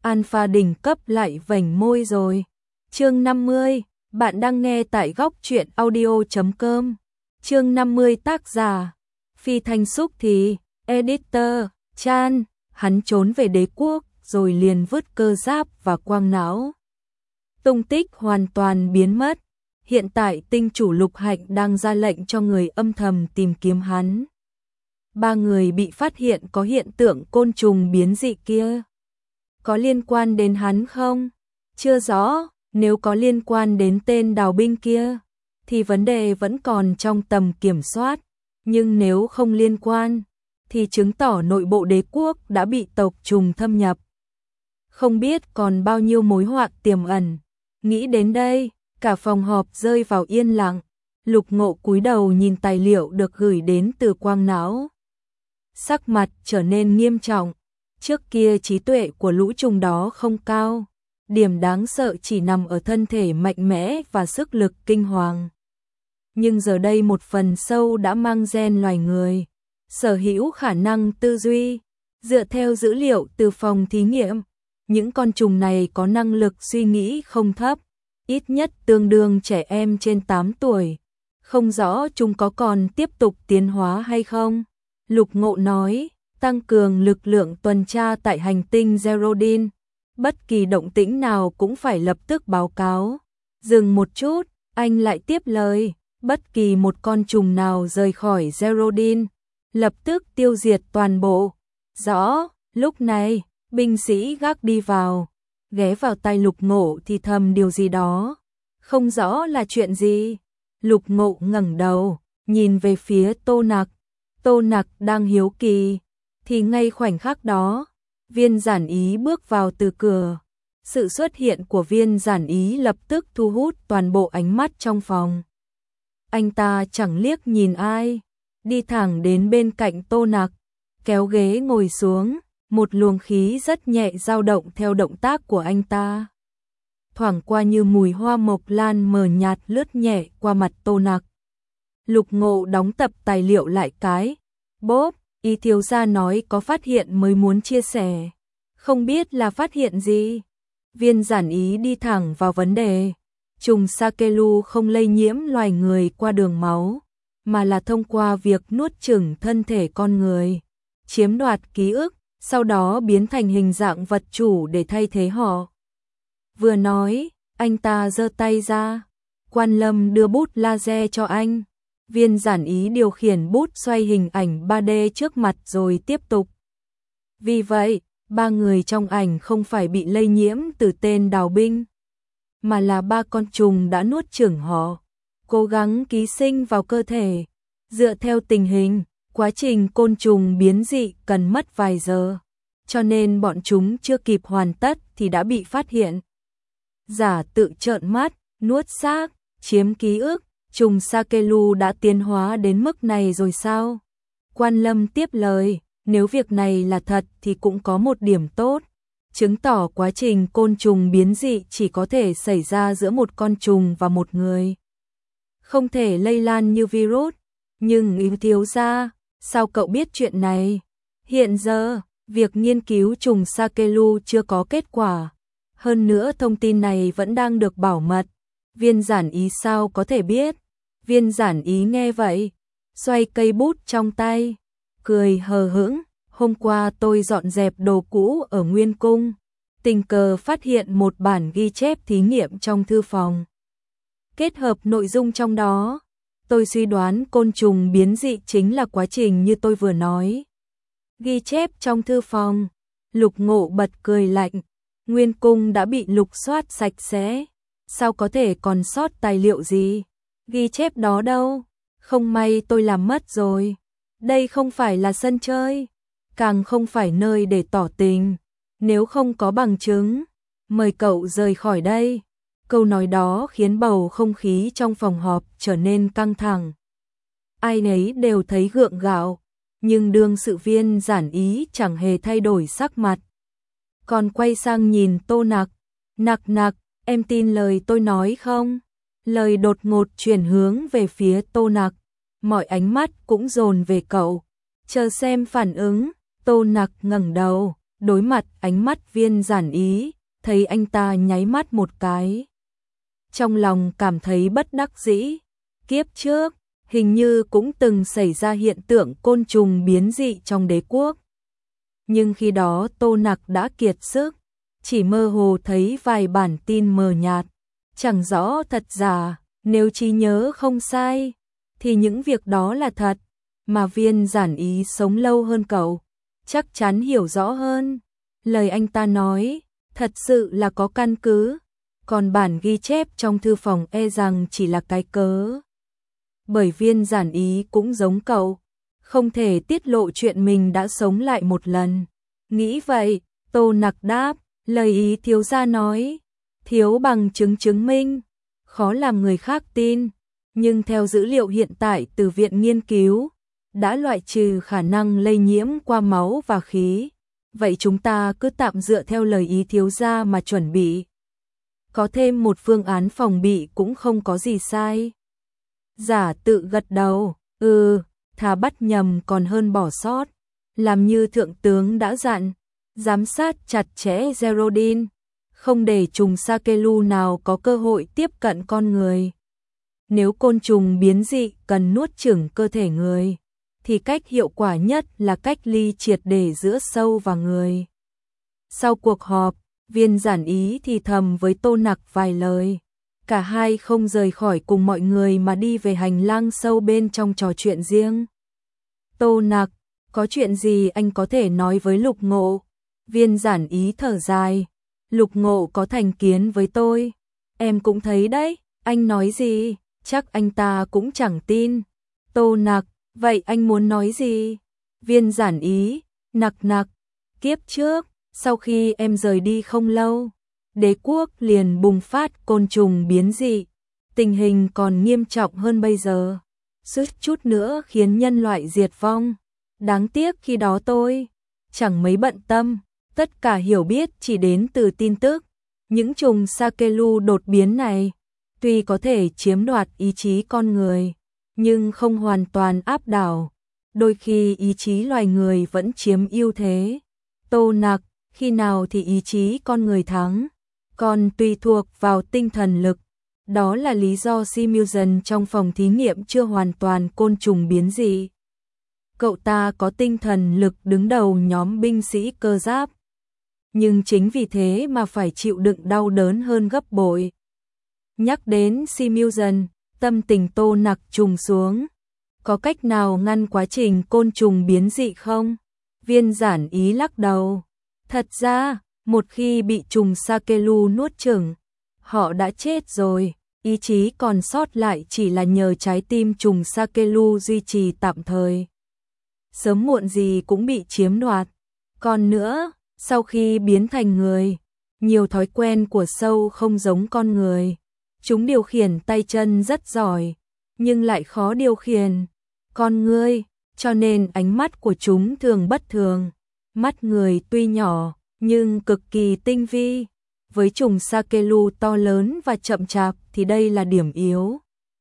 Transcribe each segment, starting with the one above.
Alpha đỉnh cấp lại vểnh môi rồi. Chương 50, bạn đang nghe tại góc truyện audio.com. Chương 50 tác giả Phi Thanh Xúc thì editor Chan, hắn trốn về đế quốc rồi liền vứt cơ giáp và quang não. Tung tích hoàn toàn biến mất. Hiện tại tinh chủ Lục Hạnh đang ra lệnh cho người âm thầm tìm kiếm hắn. 3 người bị phát hiện có hiện tượng côn trùng biến dị kia. Có liên quan đến hắn không? Chưa rõ, nếu có liên quan đến tên đào binh kia, thì vấn đề vẫn còn trong tầm kiểm soát. Nhưng nếu không liên quan, thì chứng tỏ nội bộ đế quốc đã bị tộc trùng thâm nhập. Không biết còn bao nhiêu mối họa tiềm ẩn. Nghĩ đến đây, cả phòng họp rơi vào yên lặng. Lục Ngộ cúi đầu nhìn tài liệu được gửi đến từ quang não. Sắc mặt trở nên nghiêm trọng. Trước kia trí tuệ của lũ trùng đó không cao. Điểm đáng sợ chỉ nằm ở thân thể mạnh mẽ và sức lực kinh hoàng. Nhưng giờ đây một phần sâu đã mang gen loài người, sở hữu khả năng tư duy. Dựa theo dữ liệu từ phòng thí nghiệm, những con trùng này có năng lực suy nghĩ không thấp, ít nhất tương đương trẻ em trên 8 tuổi. Không rõ chúng có còn tiếp tục tiến hóa hay không. Lục Ngộ nói, tăng cường lực lượng tuần tra tại hành tinh Zerodin. Bất kỳ động tĩnh nào cũng phải lập tức báo cáo. Dừng một chút, anh lại tiếp lời, bất kỳ một con trùng nào rời khỏi Zerodin, lập tức tiêu diệt toàn bộ. Rõ. Lúc này, binh sĩ gác đi vào, ghé vào tai Lục Ngộ thì thầm điều gì đó. Không rõ là chuyện gì. Lục Ngộ ngẩng đầu, nhìn về phía Tô Nặc. Tô Nặc đang hiếu kỳ, thì ngay khoảnh khắc đó, Viên Giản Ý bước vào từ cửa. Sự xuất hiện của Viên Giản Ý lập tức thu hút toàn bộ ánh mắt trong phòng. Anh ta chẳng liếc nhìn ai, đi thẳng đến bên cạnh Tô Nặc, kéo ghế ngồi xuống, một luồng khí rất nhẹ dao động theo động tác của anh ta. Thoảng qua như mùi hoa mộc lan mờ nhạt lướt nhẹ qua mặt Tô Nặc. Lục Ngộ đóng tập tài liệu lại cái. Bốp, ý thiếu gia nói có phát hiện mới muốn chia sẻ. Không biết là phát hiện gì? Viên Giản Ý đi thẳng vào vấn đề. Trùng Sakelu không lây nhiễm loài người qua đường máu, mà là thông qua việc nuốt chửng thân thể con người, chiếm đoạt ký ức, sau đó biến thành hình dạng vật chủ để thay thế họ. Vừa nói, anh ta giơ tay ra. Quan Lâm đưa bút laser cho anh. Viên Giản Ý điều khiển bút xoay hình ảnh 3D trước mặt rồi tiếp tục. Vì vậy, 3 người trong ảnh không phải bị lây nhiễm từ tên đào binh, mà là 3 con trùng đã nuốt chửng họ, cố gắng ký sinh vào cơ thể. Dựa theo tình hình, quá trình côn trùng biến dị cần mất vài giờ, cho nên bọn chúng chưa kịp hoàn tất thì đã bị phát hiện. Giả tự trợn mắt, nuốt xác, chiếm ký ức. Trùng Sakelu đã tiến hóa đến mức này rồi sao? Quan Lâm tiếp lời, nếu việc này là thật thì cũng có một điểm tốt, chứng tỏ quá trình côn trùng biến dị chỉ có thể xảy ra giữa một con trùng và một người, không thể lây lan như virus. Nhưng ý thiếu gia, sao cậu biết chuyện này? Hiện giờ, việc nghiên cứu trùng Sakelu chưa có kết quả, hơn nữa thông tin này vẫn đang được bảo mật. Viên Giản Ý sao có thể biết? Viên Giản Ý nghe vậy, xoay cây bút trong tay, cười hờ hững. Hôm qua tôi dọn dẹp đồ cũ ở Nguyên Cung, tình cờ phát hiện một bản ghi chép thí nghiệm trong thư phòng. Kết hợp nội dung trong đó, tôi suy đoán côn trùng biến dị chính là quá trình như tôi vừa nói. Ghi chép trong thư phòng. Lục Ngộ bật cười lạnh. Nguyên Cung đã bị lục soát sạch sẽ, sao có thể còn sót tài liệu gì? Ghi chép đó đâu? Không may tôi làm mất rồi. Đây không phải là sân chơi, càng không phải nơi để tỏ tình. Nếu không có bằng chứng, mời cậu rời khỏi đây. Câu nói đó khiến bầu không khí trong phòng họp trở nên căng thẳng. Ai nấy đều thấy gượng gạo, nhưng đương sự Viên Giản Ý chẳng hề thay đổi sắc mặt. Còn quay sang nhìn Tô Nặc. Nặc nặc, em tin lời tôi nói không? Lời đột ngột chuyển hướng về phía Tô Nặc. Mọi ánh mắt cũng dồn về cậu, chờ xem phản ứng. Tô Nặc ngẩng đầu, đối mặt ánh mắt Viên Giản Ý, thấy anh ta nháy mắt một cái. Trong lòng cảm thấy bất đắc dĩ, kiếp trước, hình như cũng từng xảy ra hiện tượng côn trùng biến dị trong đế quốc. Nhưng khi đó Tô Nặc đã kiệt sức, chỉ mơ hồ thấy vài bản tin mờ nhạt, chẳng rõ thật giả, nếu trí nhớ không sai, thì những việc đó là thật, mà Viên Giản Ý sống lâu hơn cậu, chắc chắn hiểu rõ hơn. Lời anh ta nói, thật sự là có căn cứ, còn bản ghi chép trong thư phòng e rằng chỉ là cái cớ. Bởi Viên Giản Ý cũng giống cậu, không thể tiết lộ chuyện mình đã sống lại một lần. Nghĩ vậy, Tô Nặc đáp, lời Ý thiếu gia nói, thiếu bằng chứng chứng minh, khó làm người khác tin, nhưng theo dữ liệu hiện tại từ viện nghiên cứu, đã loại trừ khả năng lây nhiễm qua máu và khí. Vậy chúng ta cứ tạm dựa theo lời Ý thiếu gia mà chuẩn bị. Có thêm một phương án phòng bị cũng không có gì sai. Giả tự gật đầu, thà bắt nhầm còn hơn bỏ sót. Làm như thượng tướng đã dặn, giám sát chặt chẽ Geraldine, không để trùng Sakelu nào có cơ hội tiếp cận con người. Nếu côn trùng biến dị cần nuốt chửng cơ thể người, thì cách hiệu quả nhất là cách ly triệt để giữa sâu và người. Sau cuộc họp, Viên Giản Ý thì thầm với Tô Nặc vài lời. Cả hai không rời khỏi cùng mọi người mà đi về hành lang sâu bên trong trò chuyện riêng. Tô Nặc, có chuyện gì anh có thể nói với Lục Ngộ? Viên Giản Ý thở dài. Lục Ngộ có thành kiến với tôi. Em cũng thấy đấy, anh nói gì, chắc anh ta cũng chẳng tin. Tô Nặc, vậy anh muốn nói gì? Viên Giản Ý, nặc, kiếp trước, sau khi em rời đi không lâu, đế quốc liền bùng phát côn trùng biến dị, tình hình còn nghiêm trọng hơn bây giờ, suýt chút nữa khiến nhân loại diệt vong. Đáng tiếc khi đó tôi chẳng mấy bận tâm, tất cả hiểu biết chỉ đến từ tin tức. Những trùng Sakelu đột biến này, tuy có thể chiếm đoạt ý chí con người, nhưng không hoàn toàn áp đảo, đôi khi ý chí loài người vẫn chiếm ưu thế. Tô Nặc, khi nào thì ý chí con người thắng, còn tùy thuộc vào tinh thần lực. Đó là lý do Simulation trong phòng thí nghiệm chưa hoàn toàn côn trùng biến dị. Cậu ta có tinh thần lực đứng đầu nhóm binh sĩ cơ giáp, nhưng chính vì thế mà phải chịu đựng đau đớn hơn gấp bội. Nhắc đến Simulation, tâm tình Tô Nặc trùng xuống. Có cách nào ngăn quá trình côn trùng biến dị không? Viên Giản Ý lắc đầu. Thật ra, một khi bị trùng Sakelu nuốt chửng, họ đã chết rồi. Ý chí còn sót lại chỉ là nhờ trái tim trùng Sakelu duy trì tạm thời. Sớm muộn gì cũng bị chiếm đoạt. Còn nữa, sau khi biến thành người, nhiều thói quen của sâu không giống con người. Chúng điều khiển tay chân rất giỏi, nhưng lại khó điều khiển con người, cho nên ánh mắt của chúng thường bất thường. Mắt người tuy nhỏ, nhưng cực kỳ tinh vi. Với trùng Sakelu to lớn và chậm chạp thì đây là điểm yếu.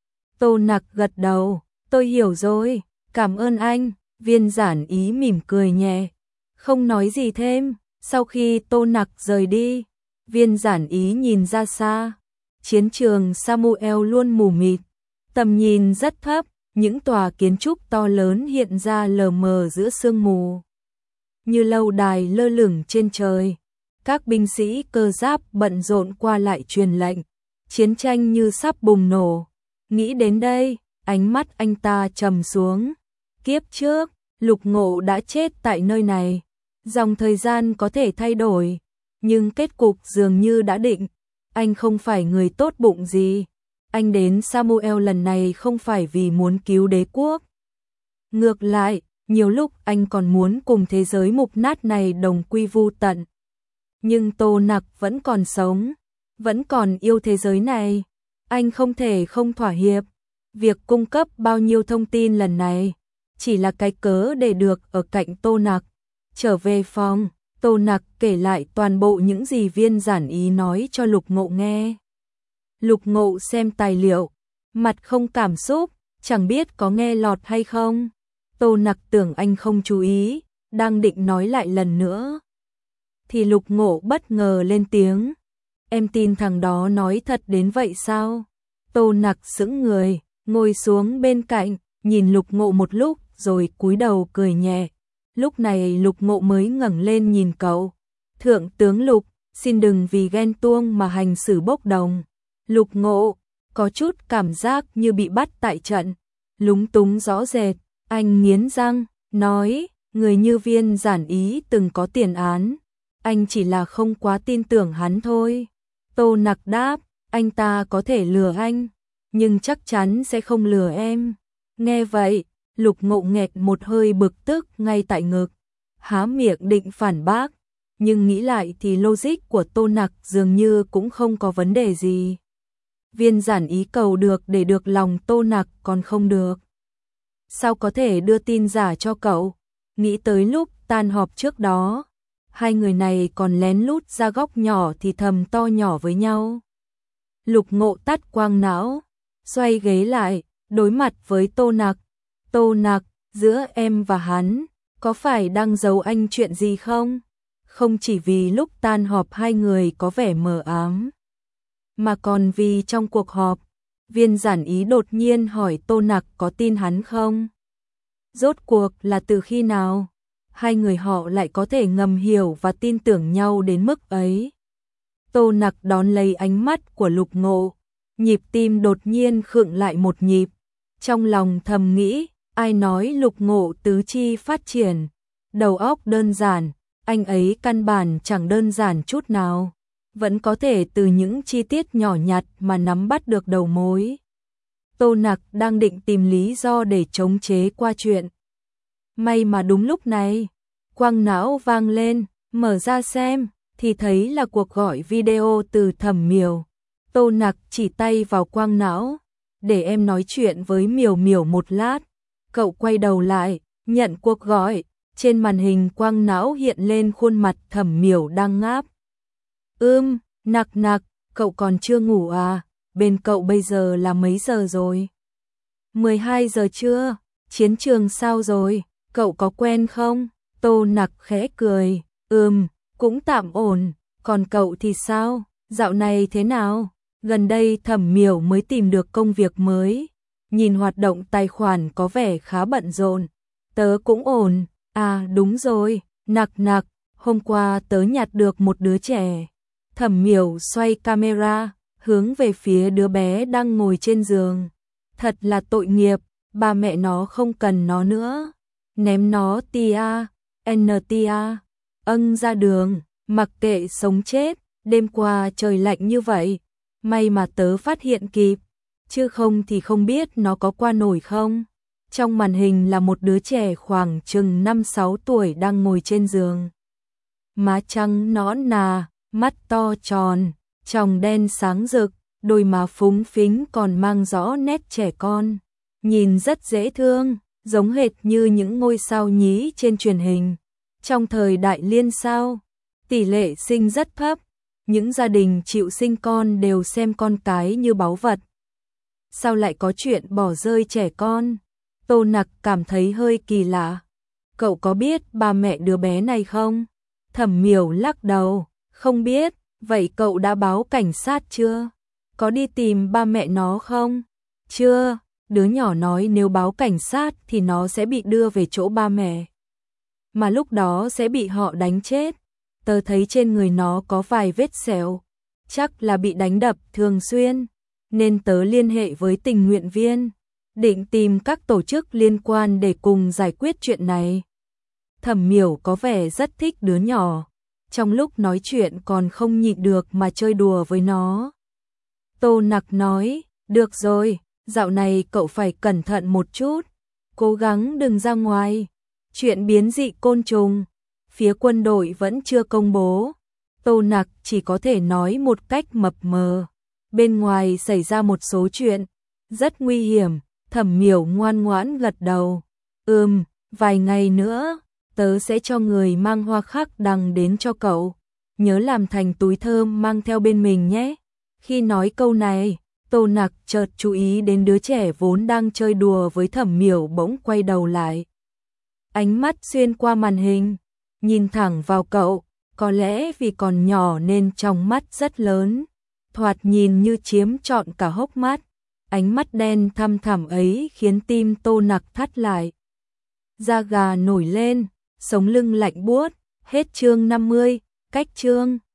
Tô Nặc gật đầu, tôi hiểu rồi, cảm ơn anh. Viên Giản Ý mỉm cười nhẹ, không nói gì thêm. Sau khi Tô Nặc rời đi, Viên Giản Ý nhìn ra xa. Chiến trường Samuel luôn mù mịt, tầm nhìn rất thấp, những tòa kiến trúc to lớn hiện ra lờ mờ giữa sương mù, như lâu đài lơ lửng trên trời. Các binh sĩ cơ giáp bận rộn qua lại truyền lệnh, chiến tranh như sắp bùng nổ. Nghĩ đến đây, ánh mắt anh ta trầm xuống. Kiếp trước, Lục Ngộ đã chết tại nơi này. Dòng thời gian có thể thay đổi, nhưng kết cục dường như đã định. Anh không phải người tốt bụng gì. Anh đến Samuel lần này không phải vì muốn cứu đế quốc. Ngược lại, nhiều lúc anh còn muốn cùng thế giới mục nát này đồng quy vu tận. Nhưng Tô Nặc vẫn còn sống, vẫn còn yêu thế giới này. Anh không thể không thỏa hiệp. Việc cung cấp bao nhiêu thông tin lần này chỉ là cái cớ để được ở cạnh Tô Nặc. Trở về phòng, Tô Nặc kể lại toàn bộ những gì Viên Giản Ý nói cho Lục Ngộ nghe. Lục Ngộ xem tài liệu, mặt không cảm xúc, chẳng biết có nghe lọt hay không. Tô Nặc tưởng anh không chú ý, đang định nói lại lần nữa. thì Lục Ngộ bất ngờ lên tiếng. Em tin thằng đó nói thật đến vậy sao? Tô Nặc sững người, ngồi xuống bên cạnh, nhìn Lục Ngộ một lúc rồi cúi đầu cười nhẹ. Lúc này Lục Ngộ mới ngẩng lên nhìn cậu. Thượng tướng Lục, xin đừng vì ghen tuông mà hành xử bốc đồng. Lục Ngộ có chút cảm giác như bị bắt tại trận, lúng túng rõ rệt, anh nghiến răng, nói, người như Viên Giản Ý từng có tiền án, anh chỉ là không quá tin tưởng hắn thôi. Tô Nặc đáp, anh ta có thể lừa anh, nhưng chắc chắn sẽ không lừa em. Nghe vậy, Lục Ngộ nghẹt một hơi bực tức ngay tại ngực, há miệng định phản bác, nhưng nghĩ lại thì logic của Tô Nặc dường như cũng không có vấn đề gì. Viên Giản Ý cầu được để được lòng Tô Nặc còn không được. Sao có thể đưa tin giả cho cậu? Nghĩ tới lúc tan họp trước đó, hai người này còn lén lút ra góc nhỏ thì thầm to nhỏ với nhau. Lục Ngộ tắt quang não, xoay ghế lại, đối mặt với Tô Nặc. Tô Nặc, giữa em và hắn, có phải đang giấu anh chuyện gì không? Không chỉ vì lúc tan họp hai người có vẻ mờ ám, mà còn vì trong cuộc họp, Viên Giản Ý đột nhiên hỏi Tô Nặc có tin hắn không? Rốt cuộc là từ khi nào? Hai người họ lại có thể ngầm hiểu và tin tưởng nhau đến mức ấy. Tô Nặc đón lấy ánh mắt của Lục Ngộ, nhịp tim đột nhiên khựng lại một nhịp. Trong lòng thầm nghĩ, ai nói Lục Ngộ tứ chi phát triển, đầu óc đơn giản, anh ấy căn bản chẳng đơn giản chút nào, vẫn có thể từ những chi tiết nhỏ nhặt mà nắm bắt được đầu mối. Tô Nặc đang định tìm lý do để chống chế qua chuyện. May mà đúng lúc này, quang não vang lên, mở ra xem, thì thấy là cuộc gọi video từ Thẩm Miểu. Tô Nặc chỉ tay vào quang não, để em nói chuyện với Miểu Miểu một lát. Cậu quay đầu lại, nhận cuộc gọi, trên màn hình quang não hiện lên khuôn mặt Thẩm Miểu đang ngáp. Nặc nặc, cậu còn chưa ngủ à? Bên cậu bây giờ là mấy giờ rồi? 12 giờ chưa? Chiến trường sao rồi? Cậu có quen không? Tô Nặc khẽ cười, cũng tạm ổn, còn cậu thì sao? Dạo này thế nào? Gần đây Thẩm Miểu mới tìm được công việc mới, nhìn hoạt động tài khoản có vẻ khá bận rộn. Tớ cũng ổn, à đúng rồi, Nặc nặc, hôm qua tớ nhặt được một đứa trẻ. Thẩm Miểu xoay camera, hướng về phía đứa bé đang ngồi trên giường. Thật là tội nghiệp, ba mẹ nó không cần nó nữa. Ném nó ra đường, mặc kệ sống chết, đêm qua trời lạnh như vậy. May mà tớ phát hiện kịp, chứ không thì không biết nó có qua nổi không. Trong màn hình là một đứa trẻ khoảng chừng 5-6 tuổi đang ngồi trên giường. Má trắng nõn nà, mắt to tròn, tròng đen sáng rực, đôi má phúng phính còn mang rõ nét trẻ con. Nhìn rất dễ thương, giống hệt như những ngôi sao nhí trên truyền hình. Trong thời đại liên sao, tỷ lệ sinh rất thấp, những gia đình chịu sinh con đều xem con cái như báu vật. Sao lại có chuyện bỏ rơi trẻ con? Tô Nặc cảm thấy hơi kỳ lạ. Cậu có biết ba mẹ đứa bé này không? Thẩm Miểu lắc đầu, không biết. Vậy cậu đã báo cảnh sát chưa? Có đi tìm ba mẹ nó không? Chưa, đứa nhỏ nói nếu báo cảnh sát thì nó sẽ bị đưa về chỗ ba mẹ, mà lúc đó sẽ bị họ đánh chết. Tớ thấy trên người nó có vài vết sẹo, chắc là bị đánh đập thường xuyên, nên tớ liên hệ với tình nguyện viên, định tìm các tổ chức liên quan để cùng giải quyết chuyện này. Thẩm Miểu có vẻ rất thích đứa nhỏ, trong lúc nói chuyện còn không nhịn được mà chơi đùa với nó. Tô Nặc nói, được rồi, dạo này cậu phải cẩn thận một chút, cố gắng đừng ra ngoài. Chuyện biến dị côn trùng, phía quân đội vẫn chưa công bố. Tô Nặc chỉ có thể nói một cách mập mờ. Bên ngoài xảy ra một số chuyện, rất nguy hiểm. Thẩm Miểu ngoan ngoãn gật đầu. Vài ngày nữa, tớ sẽ cho người mang hoa khắc đằng đến cho cậu. Nhớ làm thành túi thơm mang theo bên mình nhé. Khi nói câu này, Tô Nặc chợt chú ý đến đứa trẻ vốn đang chơi đùa với Thẩm Miểu bỗng quay đầu lại. Ánh mắt xuyên qua màn hình, nhìn thẳng vào cậu, có lẽ vì còn nhỏ nên trong mắt rất lớn, thoạt nhìn như chiếm trọn cả hốc mắt. Ánh mắt đen thăm thẳm ấy khiến tim Tô Nặc thắt lại. Da gà nổi lên, sống lưng lạnh buốt. Hết chương 50, cách chương